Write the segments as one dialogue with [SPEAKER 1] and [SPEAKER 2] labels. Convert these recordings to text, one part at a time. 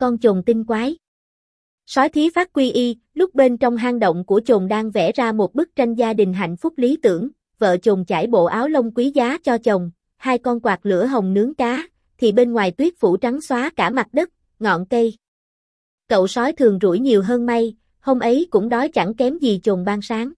[SPEAKER 1] con chồn tinh quái. Sói thí phát quy y, lúc bên trong hang động của chồn đang vẽ ra một bức tranh gia đình hạnh phúc lý tưởng, vợ chồn trải bộ áo lông quý giá cho chồng, 2 con quạt lửa hồng nướng cá, thì bên ngoài tuyết phủ trắng xóa cả mặt đất, ngọn cây. Cậu sói thường rủi nhiều hơn may, hôm ấy cũng đói chẳng kém gì chồn ban sáng.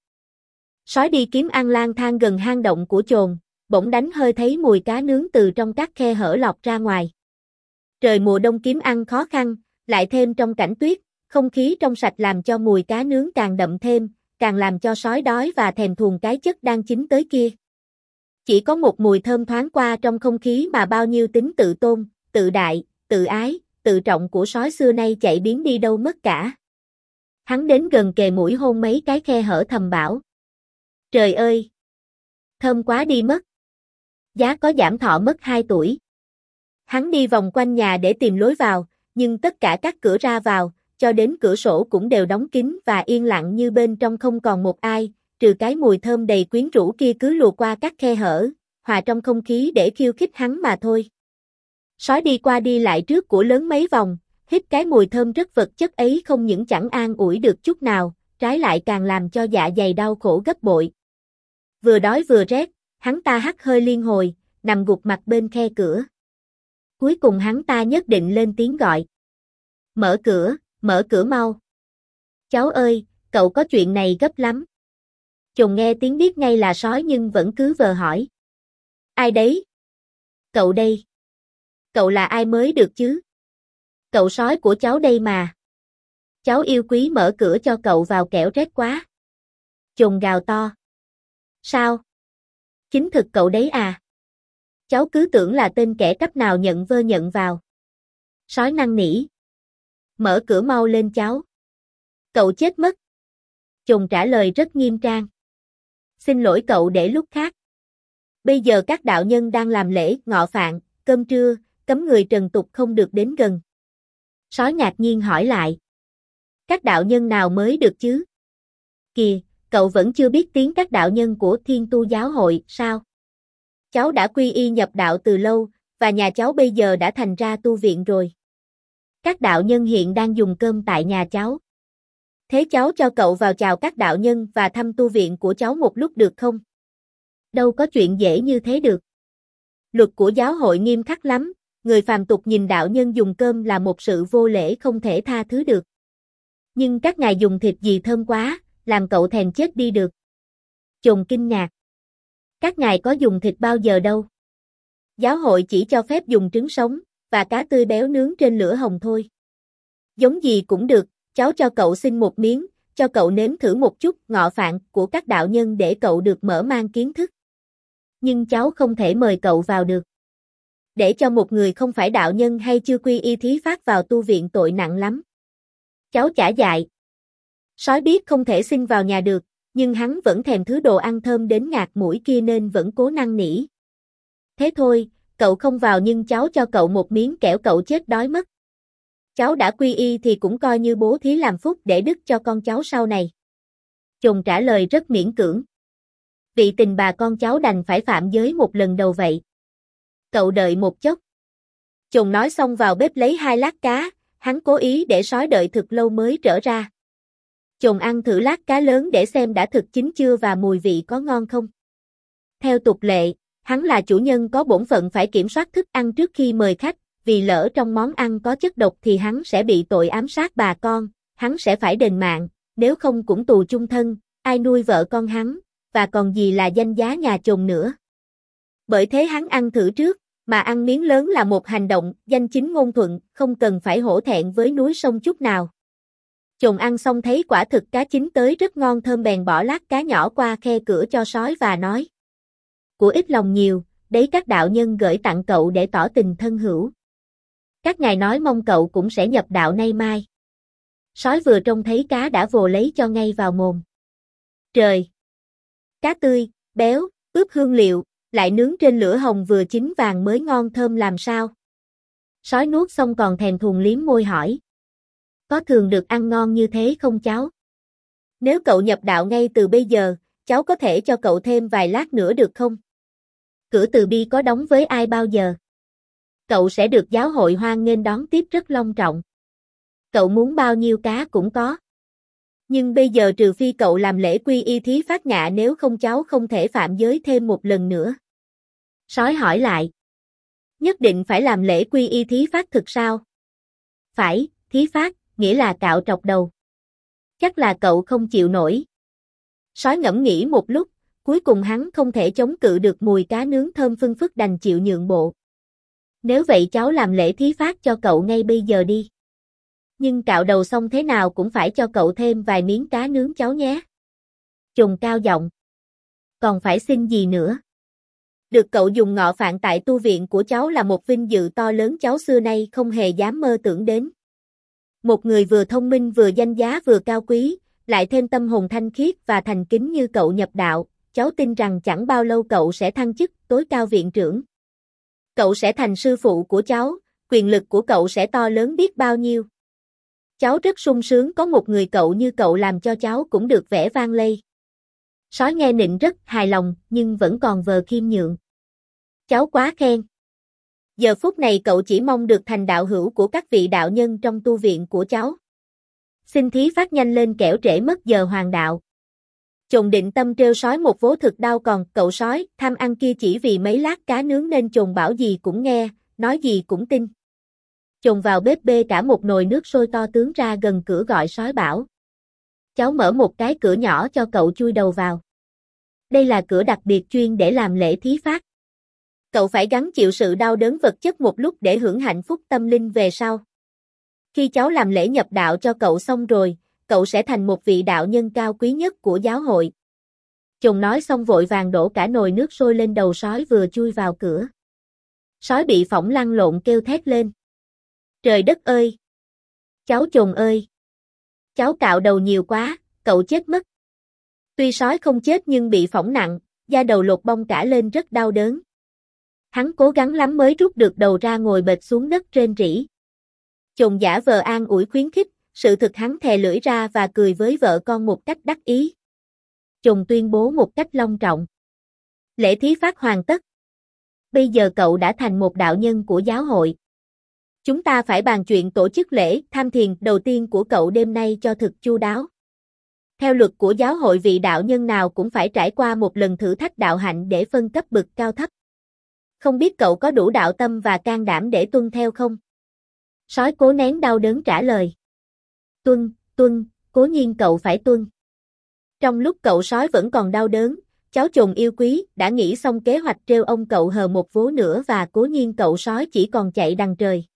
[SPEAKER 1] Sói đi kiếm ăn lang thang gần hang động của chồn, bỗng đánh hơi thấy mùi cá nướng từ trong các khe hở lọt ra ngoài. Trời mùa đông kiếm ăn khó khăn, lại thêm trong cảnh tuyết, không khí trong sạch làm cho mùi cá nướng càng đậm thêm, càng làm cho sói đói và thèm thuồng cái chất đang chín tới kia. Chỉ có một mùi thơm thoáng qua trong không khí mà bao nhiêu tính tự tôn, tự đại, tự ái, tự trọng của sói xưa nay chạy biến đi đâu mất cả. Hắn đến gần kề mũi hôn mấy cái khe hở thầm bảo. Trời ơi! Thơm quá đi mất. Giá có giảm thọ mất 2 tuổi. Hắn đi vòng quanh nhà để tìm lối vào, nhưng tất cả các cửa ra vào, cho đến cửa sổ cũng đều đóng kín và yên lặng như bên trong không còn một ai, trừ cái mùi thơm đầy quyến rũ kia cứ lùa qua các khe hở, hòa trong không khí để khiêu khích hắn mà thôi. Sói đi qua đi lại trước của lớn mấy vòng, hít cái mùi thơm rất vật chất ấy không những chẳng an ủi được chút nào, trái lại càng làm cho dạ dày đau khổ gấp bội. Vừa đói vừa rét, hắn ta hắt hơi liên hồi, nằm gục mặt bên khe cửa. Cuối cùng hắn ta nhất định lên tiếng gọi. Mở cửa mau. Cháu ơi, cậu có chuyện này gấp lắm. Chồn nghe tiếng biết ngay là sói nhưng vẫn cứ vờ hỏi. Ai đấy? Cậu đây. Cậu là ai mới được chứ? Cậu sói của cháu đây mà. Cháu yêu quý mở cửa cho cậu vào kẻo rét quá. Chồn gào to. Sao? Chính thực cậu đấy à? Cháu cứ tưởng là tên kẻ cắp nào nhận vơ nhận vào. Sói năn nỉ. Mở cửa mau lên cháu. Cậu chết mất. Chồn trả lời rất nghiêm trang. Xin lỗi cậu để lúc khác. Bây giờ các đạo nhân đang làm lễ ngọ phạn, cơm trưa, cấm người trần tục không được đến gần. Sói ngạc nhiên hỏi lại. Các đạo nhân nào mới được chứ? Kìa, cậu vẫn chưa biết tiếng các đạo nhân của Thiên Tu giáo hội, sao? Cháu đã quy y nhập đạo từ lâu, và nhà cháu bây giờ đã thành ra tu viện rồi. Các đạo nhân hiện đang dùng cơm tại nhà cháu. Thế cháu cho cậu vào chào các đạo nhân và thăm tu viện của cháu một lúc được không? Đâu có chuyện dễ như thế được. Luật của giáo hội nghiêm khắc lắm, người phàm tục nhìn đạo nhân dùng cơm là một sự vô lễ không thể tha thứ được. Nhưng các ngài dùng thịt gì thơm quá, làm cậu thèm chết đi được. Chồn kinh ngạc. Các ngài có dùng thịt bao giờ đâu. Giáo hội chỉ cho phép dùng trứng sống, và cá tươi béo nướng trên lửa hồng thôi. Giống gì cũng được, cháu cho cậu xin một miếng, cho cậu nếm thử một chút ngọ phạn của các đạo nhân để cậu được mở mang kiến thức. Nhưng cháu không thể mời cậu vào được. Để cho một người không phải đạo nhân hay chưa quy y thí phát vào tu viện tội nặng lắm. Cháu chả dại. Sói biết không thể xin vào nhà được, nhưng hắn vẫn thèm thứ đồ ăn thơm đến ngạt mũi kia nên vẫn cố năn nỉ. Thế thôi, cậu không vào nhưng cháu cho cậu một miếng kẻo cậu chết đói mất. Cháu đã quy y thì cũng coi như bố thí làm phúc để đức cho con cháu sau này. Chồn trả lời rất miễn cưỡng. Vị tình bà con cháu đành phải phạm giới một lần đầu vậy. Cậu đợi một chốc. Chồn nói xong vào bếp lấy 2 lát cá, hắn cố ý để sói đợi thực lâu mới trở ra. Chồn ăn thử lát cá lớn để xem đã thực chín chưa và mùi vị có ngon không. Theo tục lệ, hắn là chủ nhân có bổn phận phải kiểm soát thức ăn trước khi mời khách, vì lỡ trong món ăn có chất độc thì hắn sẽ bị tội ám sát bà con, hắn sẽ phải đền mạng, nếu không cũng tù chung thân, ai nuôi vợ con hắn, và còn gì là danh giá nhà chồn nữa. Bởi thế hắn ăn thử trước, mà ăn miếng lớn là một hành động, danh chính ngôn thuận, không cần phải hổ thẹn với núi sông chút nào. Chồn ăn xong thấy quả thực cá chín tới rất ngon thơm bèn bỏ lát cá nhỏ qua khe cửa cho sói và nói. Của ít lòng nhiều, đấy các đạo nhân gửi tặng cậu để tỏ tình thân hữu. Các ngài nói mong cậu cũng sẽ nhập đạo nay mai. Sói vừa trông thấy cá đã vồ lấy cho ngay vào mồm. Trời! Cá tươi, béo, ướp hương liệu, lại nướng trên lửa hồng vừa chín vàng mới ngon thơm làm sao. Sói nuốt xong còn thèm thuồng liếm môi hỏi. Có thường được ăn ngon như thế không cháu? Nếu cậu nhập đạo ngay từ bây giờ, cháu có thể cho cậu thêm vài lát nữa được không? Cửa từ bi có đóng với ai bao giờ? Cậu sẽ được giáo hội hoan nghênh đón tiếp rất long trọng. Cậu muốn bao nhiêu cá cũng có. Nhưng bây giờ trừ phi cậu làm lễ quy y thí phát nhạ, nếu không cháu không thể phạm giới thêm một lần nữa. Sói hỏi lại. Nhất định phải làm lễ quy y thí phát thực sao? Phải, thí phát, nghĩa là cạo trọc đầu. Chắc là cậu không chịu nổi. Sói ngẫm nghĩ một lúc, cuối cùng hắn không thể chống cự được mùi cá nướng thơm phưng phức, đành chịu nhượng bộ. Nếu vậy cháu làm lễ thí phát cho cậu ngay bây giờ đi. Nhưng cạo đầu xong thế nào cũng phải cho cậu thêm vài miếng cá nướng cháu nhé. Trùng cao giọng. Còn phải xin gì nữa? Được cậu dùng ngọ phạn tại tu viện của cháu là một vinh dự to lớn cháu xưa nay không hề dám mơ tưởng đến. Một người vừa thông minh vừa danh giá vừa cao quý, lại thêm tâm hồn thanh khiết và thành kính như cậu nhập đạo, cháu tin rằng chẳng bao lâu cậu sẽ thăng chức tối cao viện trưởng. Cậu sẽ thành sư phụ của cháu, quyền lực của cậu sẽ to lớn biết bao nhiêu. Cháu rất sung sướng có một người cậu như cậu làm cho cháu cũng được vẻ vang lây. Sói nghe nịnh rất hài lòng nhưng vẫn còn vờ khiêm nhượng. Cháu quá khen. Giờ phút này cậu chỉ mong được thành đạo hữu của các vị đạo nhân trong tu viện của cháu. Xin thí phát nhanh lên kẻo trễ mất giờ hoàng đạo. Chồn định tâm trêu sói một vố thực đau, còn cậu sói tham ăn kia chỉ vì mấy lát cá nướng nên chồn bảo gì cũng nghe, nói gì cũng tin. Chồn vào bếp bê cả một nồi nước sôi to tướng ra gần cửa gọi sói bảo. Cháu mở một cái cửa nhỏ cho cậu chui đầu vào. Đây là cửa đặc biệt chuyên để làm lễ thí phát. Cậu phải gắng chịu sự đau đớn vật chất một lúc để hưởng hạnh phúc tâm linh về sau. Khi cháu làm lễ nhập đạo cho cậu xong rồi, cậu sẽ thành một vị đạo nhân cao quý nhất của giáo hội. Chồn nói xong vội vàng đổ cả nồi nước sôi lên đầu sói vừa chui vào cửa. Sói bị phỏng lăn lộn kêu thét lên. Trời đất ơi! Cháu Chồn ơi! Cháu cạo đầu nhiều quá, cậu chết mất. Tuy sói không chết nhưng bị phỏng nặng, da đầu lột bong cả lên rất đau đớn. Hắn cố gắng lắm mới rút được đầu ra ngồi bệt xuống đất rên rỉ. Chồn giả vờ an ủi khuyến khích, sự thực hắn thè lưỡi ra và cười với vợ con một cách đắc ý. Chồn tuyên bố một cách long trọng. Lễ thí phát hoàn tất. Bây giờ cậu đã thành một đạo nhân của giáo hội. Chúng ta phải bàn chuyện tổ chức lễ tham thiền đầu tiên của cậu đêm nay cho thực chu đáo. Theo luật của giáo hội, vị đạo nhân nào cũng phải trải qua một lần thử thách đạo hạnh để phân cấp bậc cao thấp. Không biết cậu có đủ đạo tâm và can đảm để tuân theo không? Sói cố nén đau đớn trả lời. Tuân, cố nhiên cậu phải tuân. Trong lúc cậu sói vẫn còn đau đớn, cháu Chồn yêu quý đã nghĩ xong kế hoạch trêu ông cậu hờ một vố nữa và cố nhiên cậu sói chỉ còn chạy đằng trời.